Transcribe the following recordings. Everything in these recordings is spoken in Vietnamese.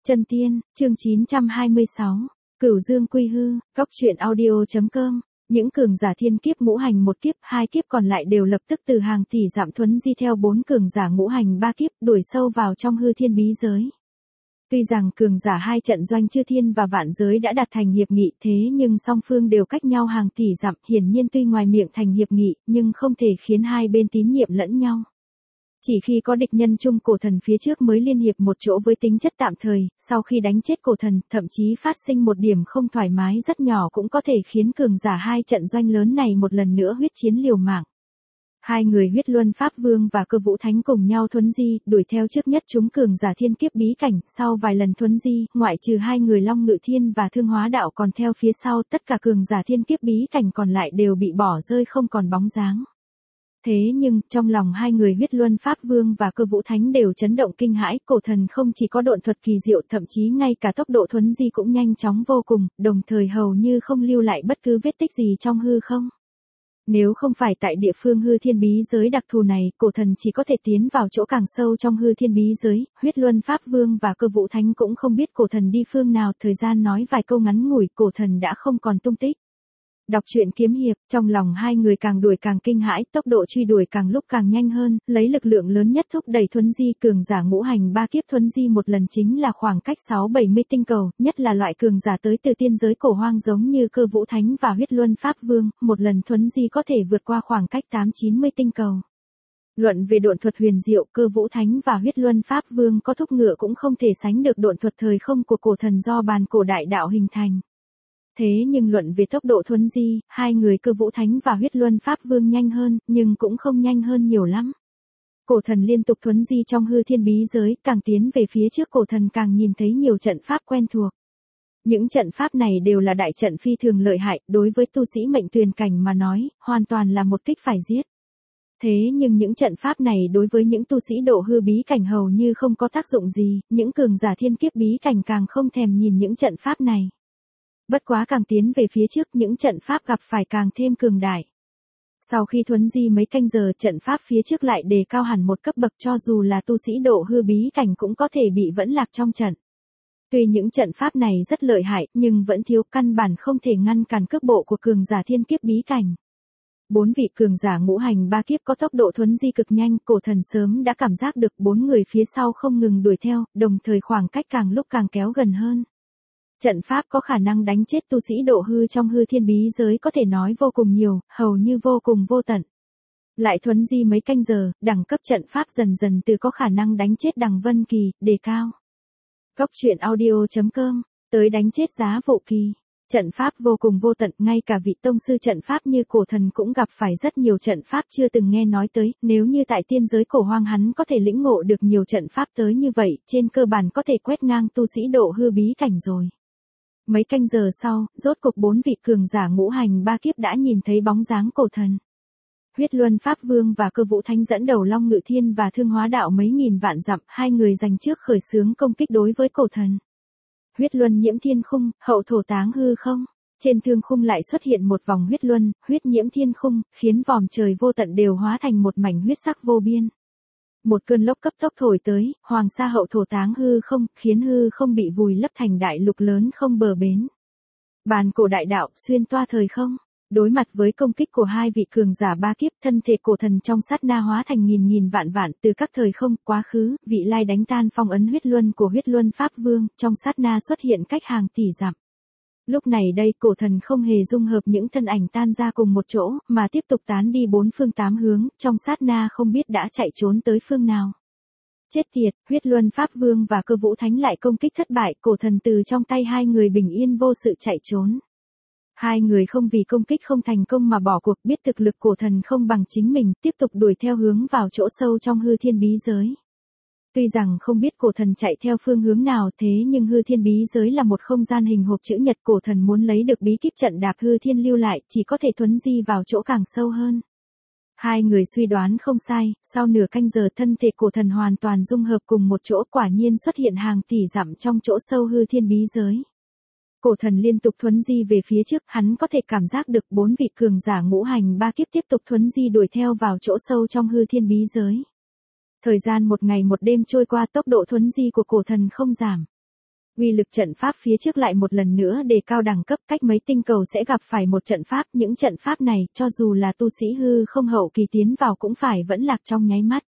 Chân tiên, chương 926. Cửu Dương quy hư, góc truyện audio.com. Những cường giả thiên kiếp ngũ hành một kiếp, hai kiếp còn lại đều lập tức từ hàng tỷ dặm thuấn di theo bốn cường giả ngũ hành ba kiếp đuổi sâu vào trong hư thiên bí giới. Tuy rằng cường giả hai trận doanh chư thiên và vạn giới đã đạt thành hiệp nghị, thế nhưng song phương đều cách nhau hàng tỷ dặm, hiển nhiên tuy ngoài miệng thành hiệp nghị, nhưng không thể khiến hai bên tín nhiệm lẫn nhau. Chỉ khi có địch nhân chung cổ thần phía trước mới liên hiệp một chỗ với tính chất tạm thời, sau khi đánh chết cổ thần, thậm chí phát sinh một điểm không thoải mái rất nhỏ cũng có thể khiến cường giả hai trận doanh lớn này một lần nữa huyết chiến liều mạng. Hai người Huyết Luân Pháp Vương và Cơ Vũ Thánh cùng nhau thuấn di, đuổi theo trước nhất chúng cường giả thiên kiếp bí cảnh, sau vài lần thuấn di, ngoại trừ hai người Long Ngự Thiên và Thương Hóa Đạo còn theo phía sau, tất cả cường giả thiên kiếp bí cảnh còn lại đều bị bỏ rơi không còn bóng dáng. Thế nhưng, trong lòng hai người Huyết Luân Pháp Vương và Cơ Vũ Thánh đều chấn động kinh hãi, cổ thần không chỉ có độn thuật kỳ diệu, thậm chí ngay cả tốc độ thuấn di cũng nhanh chóng vô cùng, đồng thời hầu như không lưu lại bất cứ vết tích gì trong hư không. Nếu không phải tại địa phương hư thiên bí giới đặc thù này, cổ thần chỉ có thể tiến vào chỗ càng sâu trong hư thiên bí giới, Huyết Luân Pháp Vương và Cơ Vũ Thánh cũng không biết cổ thần đi phương nào, thời gian nói vài câu ngắn ngủi, cổ thần đã không còn tung tích. Đọc truyện kiếm hiệp, trong lòng hai người càng đuổi càng kinh hãi, tốc độ truy đuổi càng lúc càng nhanh hơn, lấy lực lượng lớn nhất thúc đẩy thuấn di, cường giả ngũ hành ba kiếp thuấn di một lần chính là khoảng cách 6-70 tinh cầu, nhất là loại cường giả tới từ tiên giới cổ hoang giống như Cơ Vũ Thánh và Huyết Luân Pháp Vương, một lần thuấn di có thể vượt qua khoảng cách 8-90 tinh cầu. Luận về độn thuật huyền diệu, Cơ Vũ Thánh và Huyết Luân Pháp Vương có thúc ngựa cũng không thể sánh được độn thuật thời không của cổ thần do bàn cổ đại đạo hình thành. Thế nhưng luận về tốc độ thuấn di, hai người Cơ Vũ Thánh và Huyết Luân Pháp Vương nhanh hơn, nhưng cũng không nhanh hơn nhiều lắm. Cổ thần liên tục thuấn di trong hư thiên bí giới, càng tiến về phía trước cổ thần càng nhìn thấy nhiều trận pháp quen thuộc. Những trận pháp này đều là đại trận phi thường lợi hại, đối với tu sĩ mệnh tuyền cảnh mà nói, hoàn toàn là một kích phải giết. Thế nhưng những trận pháp này đối với những tu sĩ độ hư bí cảnh hầu như không có tác dụng gì, những cường giả thiên kiếp bí cảnh càng không thèm nhìn những trận pháp này. Bất quá càng tiến về phía trước những trận pháp gặp phải càng thêm cường đại. Sau khi thuấn di mấy canh giờ trận pháp phía trước lại đề cao hẳn một cấp bậc cho dù là tu sĩ độ hư bí cảnh cũng có thể bị vẫn lạc trong trận. Tuy những trận pháp này rất lợi hại nhưng vẫn thiếu căn bản không thể ngăn cản cước bộ của cường giả thiên kiếp bí cảnh. Bốn vị cường giả ngũ hành ba kiếp có tốc độ thuấn di cực nhanh, cổ thần sớm đã cảm giác được bốn người phía sau không ngừng đuổi theo, đồng thời khoảng cách càng lúc càng kéo gần hơn. Trận pháp có khả năng đánh chết tu sĩ độ hư trong hư thiên bí giới có thể nói vô cùng nhiều, hầu như vô cùng vô tận. Lại thuấn di mấy canh giờ, đẳng cấp trận pháp dần dần từ có khả năng đánh chết Đằng Vân Kỳ, đề cao. Góc truyện audio.com, tới đánh chết Giá Vô Kỳ. Trận pháp vô cùng vô tận, ngay cả vị tông sư trận pháp như cổ thần cũng gặp phải rất nhiều trận pháp chưa từng nghe nói tới, nếu như tại tiên giới cổ hoang hắn có thể lĩnh ngộ được nhiều trận pháp tới như vậy, trên cơ bản có thể quét ngang tu sĩ độ hư bí cảnh rồi. Mấy canh giờ sau, rốt cuộc bốn vị cường giả ngũ hành ba kiếp đã nhìn thấy bóng dáng cổ thần. Huyết Luân Pháp Vương và Cơ Vũ Thánh dẫn đầu Long Ngự Thiên và Thương Hóa Đạo mấy nghìn vạn dặm, hai người giành trước khởi xướng công kích đối với cổ thần. Huyết Luân nhiễm thiên khung, hậu thổ táng hư không. Trên thương khung lại xuất hiện một vòng huyết luân, huyết nhiễm thiên khung, khiến vòm trời vô tận đều hóa thành một mảnh huyết sắc vô biên. Một cơn lốc cấp tốc thổi tới, hoàng sa hậu thổ táng hư không, khiến hư không bị vùi lấp thành đại lục lớn không bờ bến. Bàn cổ đại đạo xuyên toa thời không. Đối mặt với công kích của hai vị cường giả ba kiếp, thân thể cổ thần trong sát na hóa thành nghìn vạn từ các thời không, quá khứ, vị lai đánh tan phong ấn huyết luân của Huyết Luân Pháp Vương, trong sát na xuất hiện cách hàng tỷ dặm. Lúc này đây cổ thần không hề dung hợp những thân ảnh tan ra cùng một chỗ, mà tiếp tục tán đi bốn phương tám hướng, trong sát na không biết đã chạy trốn tới phương nào. Chết tiệt, Huyết Luân Pháp Vương và Cơ Vũ Thánh lại công kích thất bại, cổ thần từ trong tay hai người bình yên vô sự chạy trốn. Hai người không vì công kích không thành công mà bỏ cuộc, biết thực lực cổ thần không bằng chính mình, tiếp tục đuổi theo hướng vào chỗ sâu trong hư thiên bí giới. Tuy rằng không biết cổ thần chạy theo phương hướng nào thế nhưng hư thiên bí giới là một không gian hình hộp chữ nhật, cổ thần muốn lấy được bí kíp trận đạp hư thiên lưu lại, chỉ có thể thuấn di vào chỗ càng sâu hơn. Hai người suy đoán không sai, sau nửa canh giờ thân thể cổ thần hoàn toàn dung hợp cùng một chỗ, quả nhiên xuất hiện hàng tỷ dặm trong chỗ sâu hư thiên bí giới. Cổ thần liên tục thuấn di về phía trước, hắn có thể cảm giác được bốn vị cường giả ngũ hành ba kiếp tiếp tục thuấn di đuổi theo vào chỗ sâu trong hư thiên bí giới. Thời gian một ngày một đêm trôi qua, tốc độ thuấn di của cổ thần không giảm. Uy lực trận pháp phía trước lại một lần nữa đề cao đẳng cấp, cách mấy tinh cầu sẽ gặp phải một trận pháp, những trận pháp này, cho dù là tu sĩ hư không hậu kỳ tiến vào cũng phải vẫn lạc trong nháy mắt.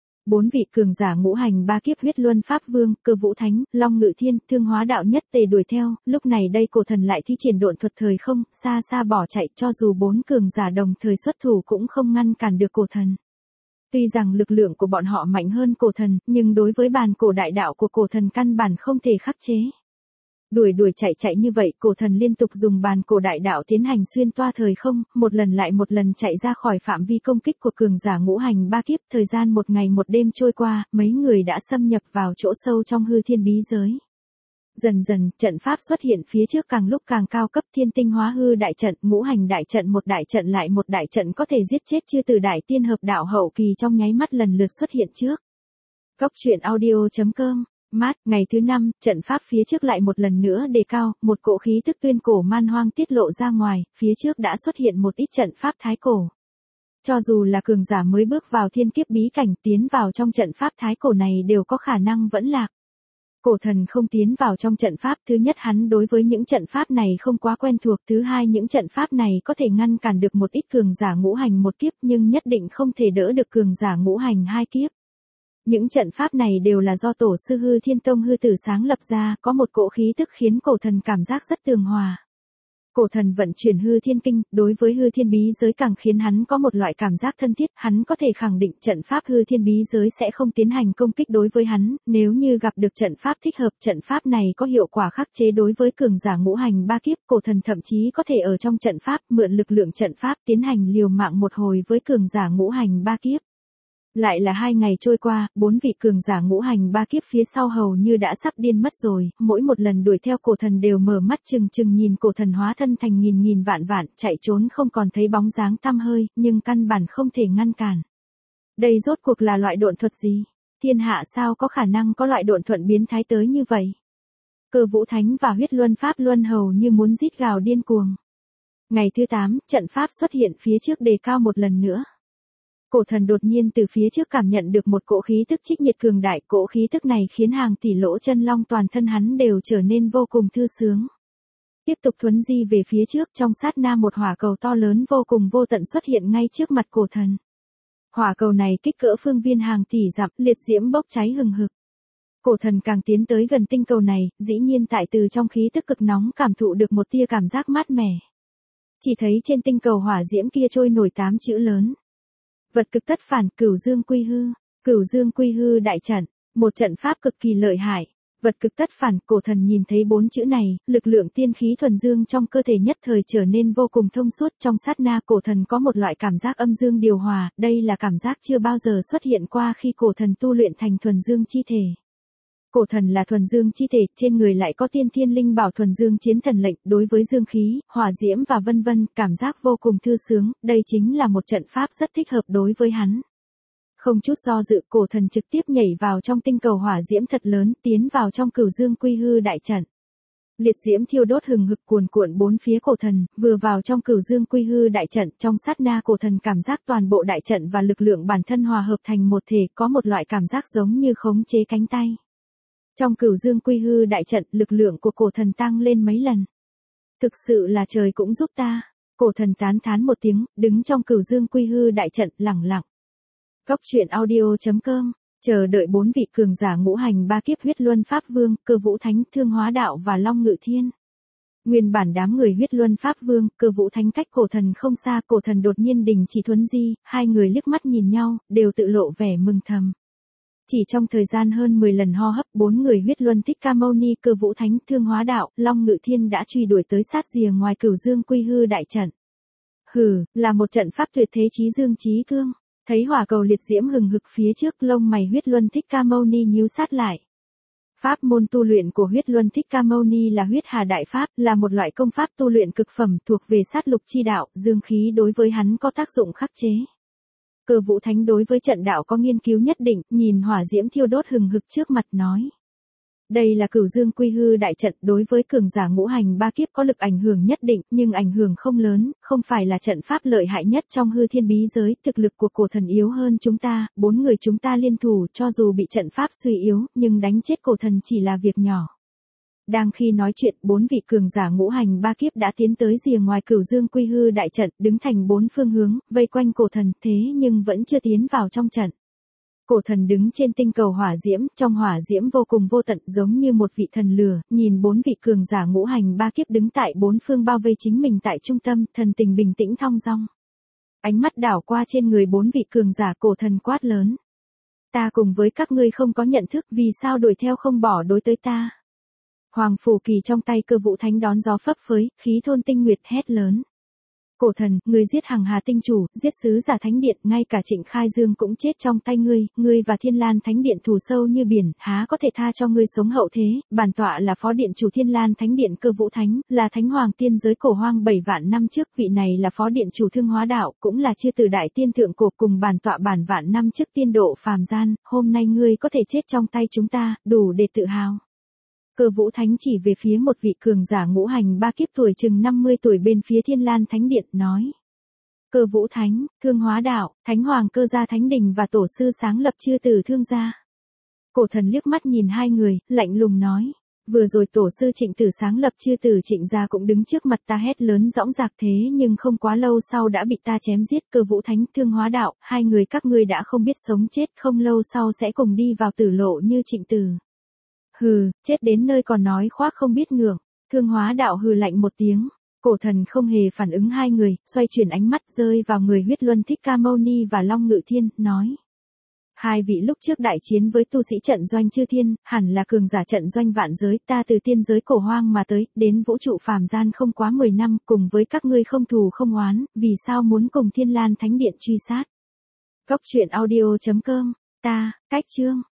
4 vị cường giả ngũ hành ba kiếp huyết luân pháp vương, Cơ Vũ Thánh, Long Ngự Thiên, Thương Hóa Đạo Nhất Tề đuổi theo, lúc này đây cổ thần lại thi triển độn thuật thời không, xa xa bỏ chạy, cho dù 4 cường giả đồng thời xuất thủ cũng không ngăn cản được cổ thần. Tuy rằng lực lượng của bọn họ mạnh hơn cổ thần, nhưng đối với bàn cổ đại đạo của cổ thần căn bản không thể khắc chế. Đuổi chạy như vậy, cổ thần liên tục dùng bàn cổ đại đạo tiến hành xuyên toa thời không, một lần lại một lần chạy ra khỏi phạm vi công kích của cường giả ngũ hành ba kiếp. Thời gian một ngày một đêm trôi qua, mấy người đã xâm nhập vào chỗ sâu trong hư thiên bí giới. Dần dần, trận pháp xuất hiện phía trước càng lúc càng cao cấp, thiên tinh hóa hư đại trận, ngũ hành đại trận, một đại trận lại một đại trận có thể giết chết chư tử đại tiên hợp đạo hậu kỳ trong nháy mắt lần lượt xuất hiện trước. Góc truyện audio.com. Mát, ngày thứ 5, trận pháp phía trước lại một lần nữa đề cao, một cỗ khí tức tuyên cổ man hoang tiết lộ ra ngoài, phía trước đã xuất hiện một ít trận pháp thái cổ. Cho dù là cường giả mới bước vào thiên kiếp bí cảnh tiến vào trong trận pháp thái cổ này đều có khả năng vẫn lạc. Cổ thần không tiến vào trong trận pháp, thứ nhất hắn đối với những trận pháp này không quá quen thuộc, thứ hai những trận pháp này có thể ngăn cản được một ít cường giả ngũ hành một kiếp nhưng nhất định không thể đỡ được cường giả ngũ hành hai kiếp. Những trận pháp này đều là do tổ sư Hư Thiên Tông Hư Tử sáng lập ra, có một cỗ khí tức khiến cổ thần cảm giác rất tường hòa. Cổ thần vận chuyển hư thiên kinh, đối với hư thiên bí giới càng khiến hắn có một loại cảm giác thân thiết, hắn có thể khẳng định trận pháp hư thiên bí giới sẽ không tiến hành công kích đối với hắn, nếu như gặp được trận pháp thích hợp, trận pháp này có hiệu quả khắc chế đối với cường giả ngũ hành ba kiếp, cổ thần thậm chí có thể ở trong trận pháp mượn lực lượng trận pháp tiến hành liều mạng một hồi với cường giả ngũ hành ba kiếp. Lại là 2 ngày trôi qua, 4 vị cường giả ngũ hành ba kiếp phía sau hầu như đã sắp điên mất rồi, mỗi một lần đuổi theo cổ thần đều mở mắt trừng trừng nhìn cổ thần hóa thân thành nghìn vạn chạy trốn không còn thấy bóng dáng tăm hơi, nhưng căn bản không thể ngăn cản. Đây rốt cuộc là loại độn thuật gì? Thiên hạ sao có khả năng có loại độn thuật biến thái tới như vậy? Cơ Vũ Thánh và huyết luân pháp luân hầu như muốn rít gào điên cuồng. Ngày thứ 8, trận pháp xuất hiện phía trước đề cao một lần nữa. Cổ thần đột nhiên từ phía trước cảm nhận được một cỗ khí tức trích nhiệt cường đại, cỗ khí tức này khiến hàng tỷ lỗ chân long toàn thân hắn đều trở nên vô cùng thư sướng. Tiếp tục thuấn di về phía trước, trong sát na một hỏa cầu to lớn vô cùng vô tận xuất hiện ngay trước mặt cổ thần. Hỏa cầu này kích cỡ phương viên hàng tỷ dặm, liệt diễm bốc cháy hừng hực. Cổ thần càng tiến tới gần tinh cầu này, dĩ nhiên tại từ trong khí tức cực nóng cảm thụ được một tia cảm giác mát mẻ. Chỉ thấy trên tinh cầu hỏa diễm kia trôi nổi 8 chữ lớn. Vật cực tất phản, Cửu Dương Quy Hư đại trận, một trận pháp cực kỳ lợi hại. Vật cực tất phản, cổ thần nhìn thấy 4 chữ này, lực lượng tiên khí thuần dương trong cơ thể nhất thời trở nên vô cùng thông suốt, trong sát na cổ thần có một loại cảm giác âm dương điều hòa, đây là cảm giác chưa bao giờ xuất hiện qua khi cổ thần tu luyện thành thuần dương chi thể. Cổ thần là thuần dương chi thể, trên người lại có tiên thiên linh bảo thuần dương chiến thần lệnh, đối với dương khí, hỏa diễm và vân vân, cảm giác vô cùng thư sướng, đây chính là một trận pháp rất thích hợp đối với hắn. Không chút do dự, cổ thần trực tiếp nhảy vào trong tinh cầu hỏa diễm thật lớn, tiến vào trong Cửu Dương Quy Hư đại trận. Liệt diễm thiêu đốt hừng hực cuồn cuộn bốn phía cổ thần, vừa vào trong Cửu Dương Quy Hư đại trận, trong sát na cổ thần cảm giác toàn bộ đại trận và lực lượng bản thân hòa hợp thành một thể, có một loại cảm giác giống như khống chế cánh tay. Trong Cửu Dương Quy Hư đại trận, lực lượng của cổ thần tăng lên mấy lần. Thực sự là trời cũng giúp ta. Cổ thần tán thán một tiếng, đứng trong Cửu Dương Quy Hư đại trận, lẳng lặng. Góc truyện audio.com, chờ đợi 4 vị cường giả ngũ hành ba kiếp huyết luân pháp vương, Cơ Vũ Thánh, Thương Hóa Đạo và Long Ngự Thiên. Nguyên bản đám người huyết luân pháp vương, Cơ Vũ Thánh cách cổ thần không xa, cổ thần đột nhiên đình chỉ thuấn di, hai người liếc mắt nhìn nhau, đều tự lộ vẻ mừng thầm. Chỉ trong thời gian hơn 10 lần hô hấp, 4 người huyết luân Thích Ca Mâu Ni, Cơ Vũ Thánh, Thương Hóa Đạo, Long Ngự Thiên đã truy đuổi tới sát rìa ngoài Cửu Dương Quy Hư đại trận. Hừ, là một trận pháp tuyệt thế chí dương chí cương. Thấy hỏa cầu liệt diễm hừng hực phía trước, lông mày huyết luân Thích Ca Mâu Ni nhíu sát lại. Pháp môn tu luyện của huyết luân Thích Ca Mâu Ni là huyết hà đại pháp, là một loại công pháp tu luyện cực phẩm thuộc về sát lục chi đạo, dương khí đối với hắn có tác dụng khắc chế. Cơ Vũ Thánh đối với trận đạo có nghiên cứu nhất định, nhìn hỏa diễm thiêu đốt hừng hực trước mặt nói. Đây là Cửu Dương Quy Hư đại trận, đối với cường giả ngũ hành ba kiếp có lực ảnh hưởng nhất định, nhưng ảnh hưởng không lớn, không phải là trận pháp lợi hại nhất trong hư thiên bí giới, thực lực của cổ thần yếu hơn chúng ta, 4 người chúng ta liên thủ cho dù bị trận pháp suy yếu, nhưng đánh chết cổ thần chỉ là việc nhỏ. Đang khi nói chuyện, 4 vị cường giả ngũ hành ba kiếp đã tiến tới rìa ngoài Cửu Dương Quy Hư đại trận, đứng thành 4 phương hướng, vây quanh cổ thần, thế nhưng vẫn chưa tiến vào trong trận. Cổ thần đứng trên tinh cầu hỏa diễm, trong hỏa diễm vô cùng vô tận, giống như một vị thần lửa, nhìn 4 vị cường giả ngũ hành ba kiếp đứng tại 4 phương bao vây chính mình tại trung tâm, thần tình bình tĩnh thong dong. Ánh mắt đảo qua trên người 4 vị cường giả, cổ thần quát lớn. Ta cùng với các ngươi không có nhận thức, vì sao đuổi theo không bỏ đối tới ta. Hoàng phủ kỳ trong tay Cơ Vũ Thánh đón gió phấp phới, khí thôn tinh nguyệt hét lớn. Cổ thần, ngươi giết Hằng Hà tinh chủ, giết sứ giả thánh điện, ngay cả Trịnh Khai Dương cũng chết trong tay ngươi và Thiên Lan thánh điện thù sâu như biển, há có thể tha cho ngươi sống hậu thế. Bản tọa là phó điện chủ Thiên Lan thánh điện Cơ Vũ Thánh, là thánh hoàng tiên giới cổ hoang 7 vạn năm trước, vị này là phó điện chủ Thương Hóa đạo, cũng là chư từ đại tiên thượng cổ, cùng bản tọa bản vạn năm trước tiên độ phàm gian, hôm nay ngươi có thể chết trong tay chúng ta, đủ để tự hào. Cơ Vũ Thánh chỉ về phía một vị cường giả ngũ hành ba kiếp tuổi chừng 50 tuổi bên phía Thiên Lan Thánh Điện, nói. Cơ Vũ Thánh, Thương Hóa đạo, Thánh Hoàng Cơ Gia Thánh Đình và tổ sư sáng lập chư tử Thương gia. Cổ thần liếc mắt nhìn hai người, lạnh lùng nói. Vừa rồi tổ sư Trịnh Tử sáng lập chư tử Trịnh gia cũng đứng trước mặt ta hét lớn dõng dạc, thế nhưng không quá lâu sau đã bị ta chém giết. Cơ Vũ Thánh, Thương Hóa đạo, hai người các ngươi đã không biết sống chết, không lâu sau sẽ cùng đi vào tử lộ như Trịnh Tử. Hừ, chết đến nơi còn nói khoác không biết ngượng. Thương Hóa đạo hừ lạnh một tiếng. Cổ thần không hề phản ứng hai người, xoay chuyển ánh mắt rơi vào người Huyết Luân Thích Ca Mâu Ni và Long Ngự Thiên, nói. Hai vị lúc trước đại chiến với tu sĩ trận doanh chư thiên, hẳn là cường giả trận doanh vạn giới, ta từ tiên giới cổ hoang mà tới, đến vũ trụ phàm gian không quá 10 năm, cùng với các ngươi không thù không oán, vì sao muốn cùng Thiên Lan Thánh Điện truy sát. Góc truyện audio.com, ta, Cách Chương.